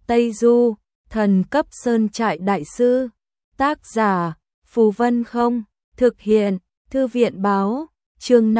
Tây Du, thần cấp sơn trại đại sư. Tác giả, Phù Vân Không, thực hiện, Thư viện báo, chương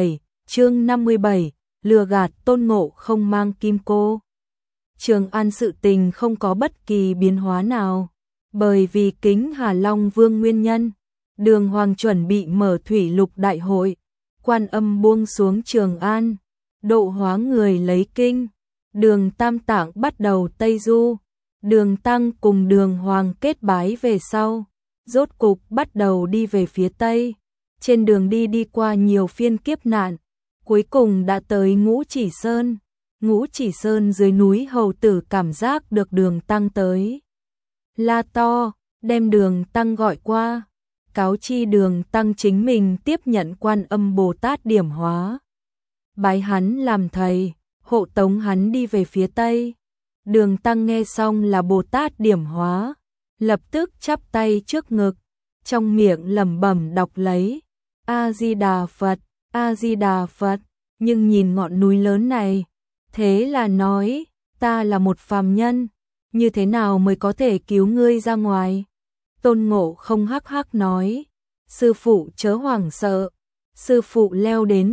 57, lừa gạt Tôn Ngộ Không mang kim cô. Trường An sự tình không có bất kỳ biến hóa nào, bởi vì Kính Hà Long Vương nguyên nhân, Đường Hoàng chuẩn bị mở thủy lục đại hội, Quan Âm buông xuống Trường An, độ hóa người lấy kinh, Đường Tam Tạng bắt đầu Tây Du, Đường Tăng cùng Đường Hoàng kết bái về sau, rốt cục bắt đầu đi về phía Tây, trên đường đi qua nhiều phiên kiếp nạn, cuối cùng đã tới Ngũ Chỉ Sơn. Ngũ Chỉ Sơn dưới núi hầu tử cảm giác được Đường Tăng tới, la to, đem Đường Tăng gọi qua, cáo chi Đường Tăng chính mình tiếp nhận Quan Âm Bồ Tát điểm hóa, bái hắn làm thầy, hộ tống hắn đi về phía Tây. Đường Tăng nghe xong là Bồ Tát điểm hóa, lập tức chắp tay trước ngực, trong miệng lẩm bẩm đọc lấy A Di Đà Phật, A Di Đà Phật, nhưng nhìn ngọn núi lớn này, thế là nói, ta là một phàm nhân, như thế nào mới có thể cứu ngươi ra ngoài? Tôn Ngộ Không hắc hắc nói, sư phụ chớ hoảng sợ, sư phụ leo đến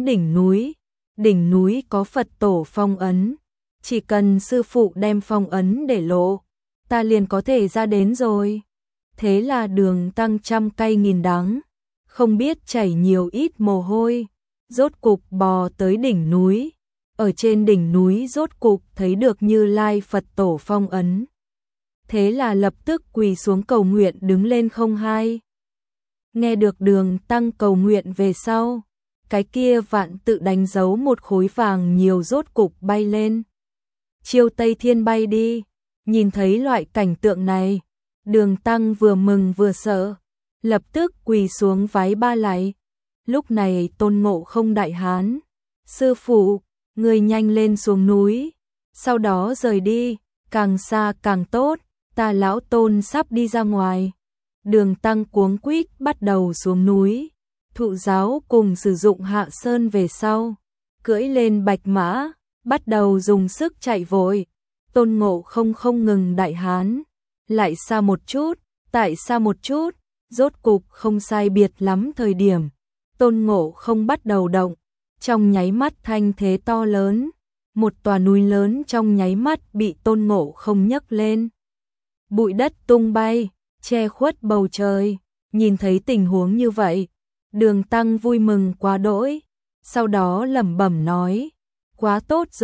đỉnh núi có Phật tổ phong ấn, chỉ cần sư phụ đem phong ấn để lộ, ta liền có thể ra đến rồi. Thế là Đường Tăng trăm cay nghìn đắng, không biết chảy nhiều ít mồ hôi, rốt cục bò tới đỉnh núi. Ở trên đỉnh núi rốt cục thấy được Như Lai Phật tổ phong ấn. Thế là lập tức quỳ xuống cầu nguyện đứng lên không hai. Nghe được Đường Tăng cầu nguyện về sau, cái kia vạn tự đánh dấu một khối vàng nhiều rốt cục bay lên. Chiêu Tây Thiên bay đi, nhìn thấy loại cảnh tượng này, Đường Tăng vừa mừng vừa sợ, lập tức quỳ xuống vái ba lạy. Lúc này Tôn Ngộ Không đại hán, sư phụ, người nhanh lên xuống núi, sau đó rời đi, càng xa càng tốt, ta lão Tôn sắp đi ra ngoài. Đường Tăng cuống quýt bắt đầu xuống núi, thụ giáo cùng sử dụng Hạ Sơn về sau, cưỡi lên bạch mã, bắt đầu dùng sức chạy vội. Tôn Ngộ Không không ngừng đại hán, lại xa một chút, tại xa một chút, rốt cục không sai biệt lắm thời điểm, Tôn Ngộ Không bắt đầu động, trong nháy mắt thanh thế to lớn, một tòa núi lớn trong nháy mắt bị Tôn Ngộ Không nhấc lên. Bụi đất tung bay, che khuất bầu trời, nhìn thấy tình huống như vậy, Đường Tăng vui mừng quá đỗi, sau đó lẩm bẩm nói, quá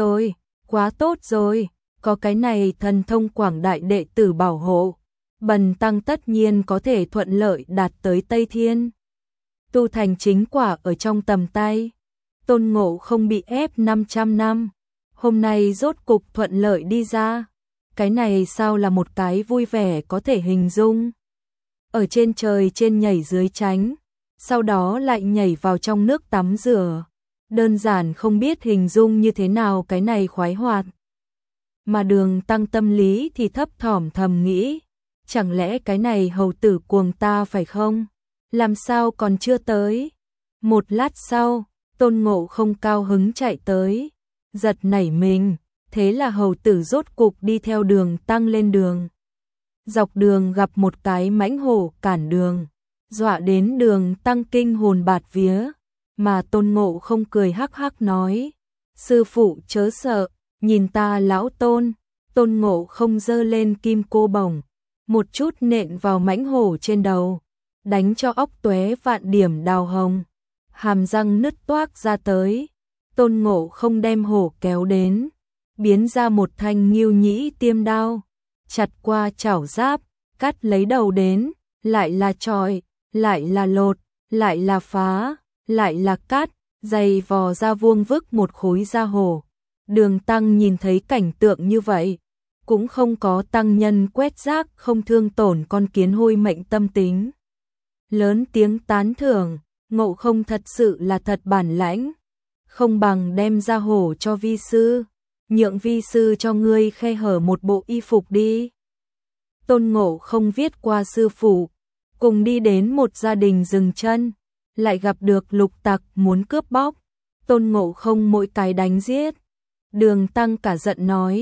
tốt rồi, có cái này thần thông quảng đại đệ tử bảo hộ, bần tăng tất nhiên có thể thuận lợi đạt tới Tây Thiên. Tu thành chính quả ở trong tầm tay. Tôn Ngộ Không bị ép 500 năm, hôm nay rốt cục thuận lợi đi ra. Cái này sao là một cái vui vẻ có thể hình dung. Ở trên trời trên nhảy dưới tránh, sau đó lại nhảy vào trong nước tắm rửa. Đơn giản không biết hình dung như thế nào cái này khoái hoạt. Mà Đường Tăng tâm lý thì thấp thỏm thầm nghĩ, chẳng lẽ cái này hầu tử cuồng ta phải không? Làm sao còn chưa tới? Một lát sau, Tôn Ngộ Không cao hứng chạy tới, giật nảy mình, thế là hầu tử rốt cục đi theo Đường Tăng lên đường. Dọc đường gặp một cái mãnh hổ cản đường, dọa đến Đường Tăng kinh hồn bạt vía, mà Tôn Ngộ Không cười hắc hắc nói, sư phụ chớ sợ, nhìn ta lão Tôn. Tôn Ngộ Không giơ lên kim cô bổng, một chút nện vào mãnh hổ trên đầu, đánh cho óc tóe vạn điểm đào hồng, hàm răng nứt toác ra tới. Tôn Ngộ Không đem hổ kéo đến, biến ra một thanh Ngưu Nhĩ Tiêm đao, chặt qua chảo giáp, cắt lấy đầu đến, lại là chọi, lại là lột, lại là phá, lại là cắt, dày vò ra vuông vức một khối da hổ. Đường Tăng nhìn thấy cảnh tượng như vậy, cũng không có tăng nhân quét rác không thương tổn con kiến hôi mệnh tâm tính. Lớn tiếng tán thưởng, Ngộ Không thật sự là thật bản lãnh, không bằng đem ra hổ cho vi sư, nhượng vi sư cho ngươi khe hở một bộ y phục đi. Tôn Ngộ Không viết qua sư phụ, cùng đi đến một gia đình dừng chân, lại gặp được lục tặc muốn cướp bóc, Tôn Ngộ Không mỗi cái đánh giết. Đường Tăng cả giận nói,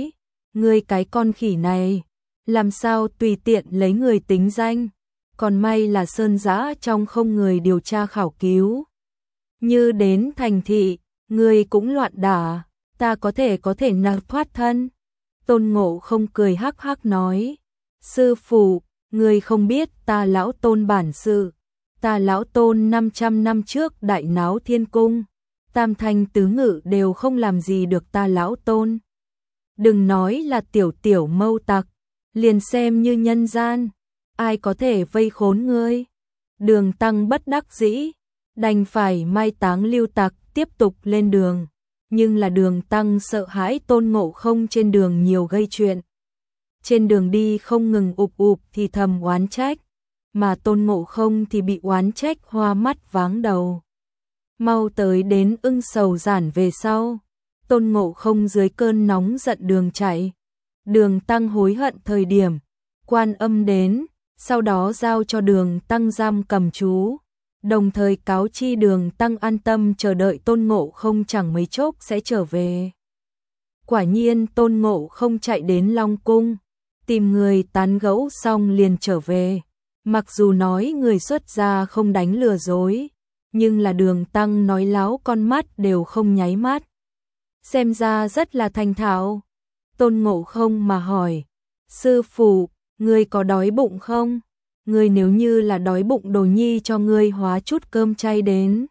ngươi cái con khỉ này, làm sao tùy tiện lấy người tính danh, còn may là Sơn Giã trong không người điều tra khảo cứu. Như đến thành thị, ngươi cũng loạn đả, ta có thể nào thoát thân. Tôn Ngộ Không cười hắc hắc nói, sư phụ, ngươi không biết ta lão Tôn bản sự, ta lão Tôn 500 năm trước đại náo thiên cung, tam thanh tứ ngự đều không làm gì được ta lão Tôn. Đừng nói là tiểu tiểu mâu tặc, liền xem như nhân gian, ai có thể vây khốn ngươi. Đường Tăng bất đắc dĩ, đành phải mai táng lưu tặc tiếp tục lên đường. Nhưng là Đường Tăng sợ hãi Tôn Ngộ Không trên đường nhiều gây chuyện. Trên đường đi không ngừng ụp ụp thì thầm oán trách, mà Tôn Ngộ Không thì bị oán trách hoa mắt váng đầu. Mau tới đến Ưng Sầu Giản về sau, Tôn Ngộ Không dưới cơn nóng giận đường chạy. Đường Tăng hối hận thời điểm, Quan Âm đến, sau đó giao cho Đường Tăng giam cầm chú, đồng thời cáo chi Đường Tăng an tâm chờ đợi Tôn Ngộ Không chẳng mấy chốc sẽ trở về. Quả nhiên Tôn Ngộ Không chạy đến Long Cung, tìm người tán gẫu xong liền trở về. Mặc dù nói người xuất gia không đánh lừa dối, nhưng là Đường Tăng nói láo con mắt đều không nháy mắt. Xem ra rất là thành thạo. Tôn Ngộ Không mà hỏi, sư phụ, ngươi có đói bụng không? Ngươi nếu như là đói bụng đồ nhi cho ngươi hóa chút cơm chay đến.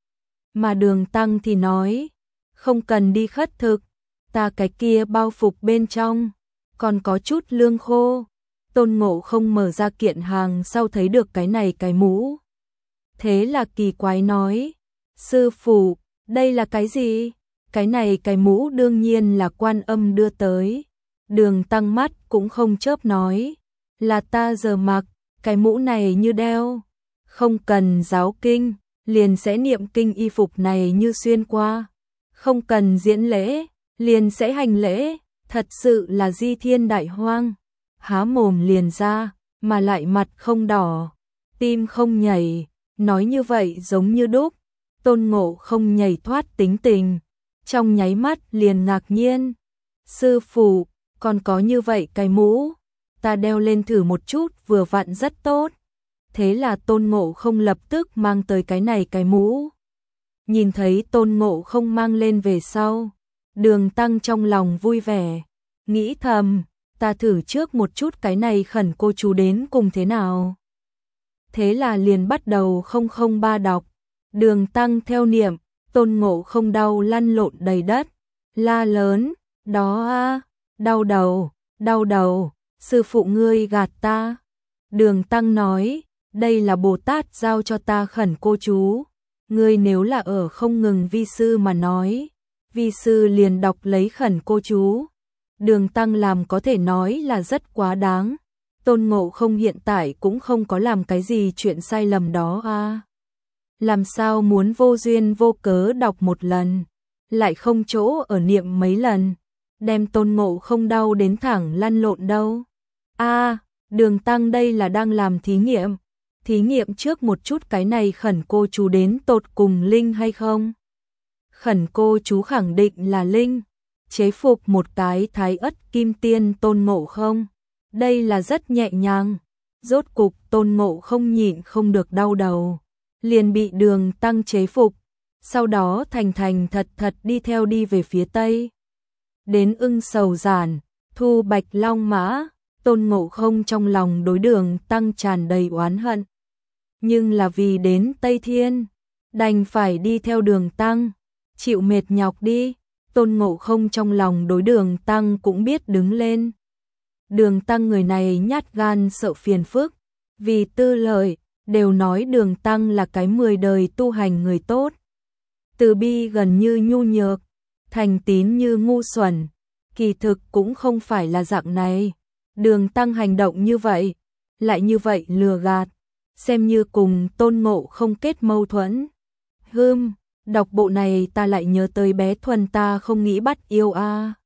Mà Đường Tăng thì nói, không cần đi khất thực, ta cái kia bao phục bên trong, còn có chút lương khô. Tôn Ngộ Không mở ra kiện hàng sau thấy được cái này cái mũ. Thế là kỳ quái nói, sư phụ, đây là cái gì? Cái này cái mũ đương nhiên là Quan Âm đưa tới. Đường Tăng mắt cũng không chớp nói, là ta giờ mặc, cái mũ này như đeo, không cần giáo kinh, liền sẽ niệm kinh y phục này như xuyên qua, không cần diễn lễ, liền sẽ hành lễ, thật sự là di thiên đại hoang. Há mồm liền ra, mà lại mặt không đỏ, tim không nhảy, nói như vậy giống như đúc. Tôn Ngộ Không nhảy thoát tính tình, trong nháy mắt liền ngạc nhiên. Sư phụ, còn có như vậy cái mũ, ta đeo lên thử một chút vừa vặn rất tốt. Thế là Tôn Ngộ Không lập tức mang tới cái này cái mũ. Nhìn thấy Tôn Ngộ Không mang lên về sau, Đường Tăng trong lòng vui vẻ, nghĩ thầm, ta thử trước một chút cái này khẩn cô chú đến cùng thế nào. Thế là liền bắt đầu 003 đọc, Đường Tăng theo niệm, Tôn Ngộ Không đau lăn lộn đầy đất, la lớn, đó a, đau đầu, sư phụ ngươi gạt ta. Đường Tăng nói, đây là Bồ Tát giao cho ta khẩn cô chú, ngươi nếu là ở không ngừng vi sư mà nói, vi sư liền đọc lấy khẩn cô chú. Đường Tăng làm có thể nói là rất quá đáng. Tôn Ngộ Không hiện tại cũng không có làm cái gì chuyện sai lầm đó a. Làm sao muốn vô duyên vô cớ đọc một lần, lại không chỗ ở niệm mấy lần, đem Tôn Ngộ Không đau đến thẳng lăn lộn đâu. A, Đường Tăng đây là đang làm thí nghiệm trước một chút cái này khẩn cô chú đến tột cùng linh hay không. Khẩn cô chú khẳng định là linh, chế phục một cái Thái Ất Kim Tiên Tôn Ngộ Không, đây là rất nhẹ nhàng. Rốt cục Tôn Ngộ Không nhịn không được đau đầu, liền bị Đường Tăng chế phục, sau đó thành thật đi về phía tây. Đến Ưng Sầu Giản, thu Bạch Long Mã, Tôn Ngộ Không trong lòng đối Đường Tăng tràn đầy oán hận. Nhưng là vì đến Tây Thiên, đành phải đi theo Đường Tăng, chịu mệt nhọc đi. Tôn Ngộ Không trong lòng đối Đường Tăng cũng biết đứng lên. Đường Tăng người này nhát gan sợ phiền phức, vì tư lợi, đều nói Đường Tăng là cái 10 đời tu hành người tốt. Từ bi gần như nhu nhược, thành tín như ngu xuẩn, kỳ thực cũng không phải là dạng này. Đường Tăng hành động như vậy, lại như vậy lừa gạt, xem như cùng Tôn Ngộ Không kết mâu thuẫn. Đọc bộ này ta lại nhớ tới bé Thuần ta không nghĩ bắt yêu a.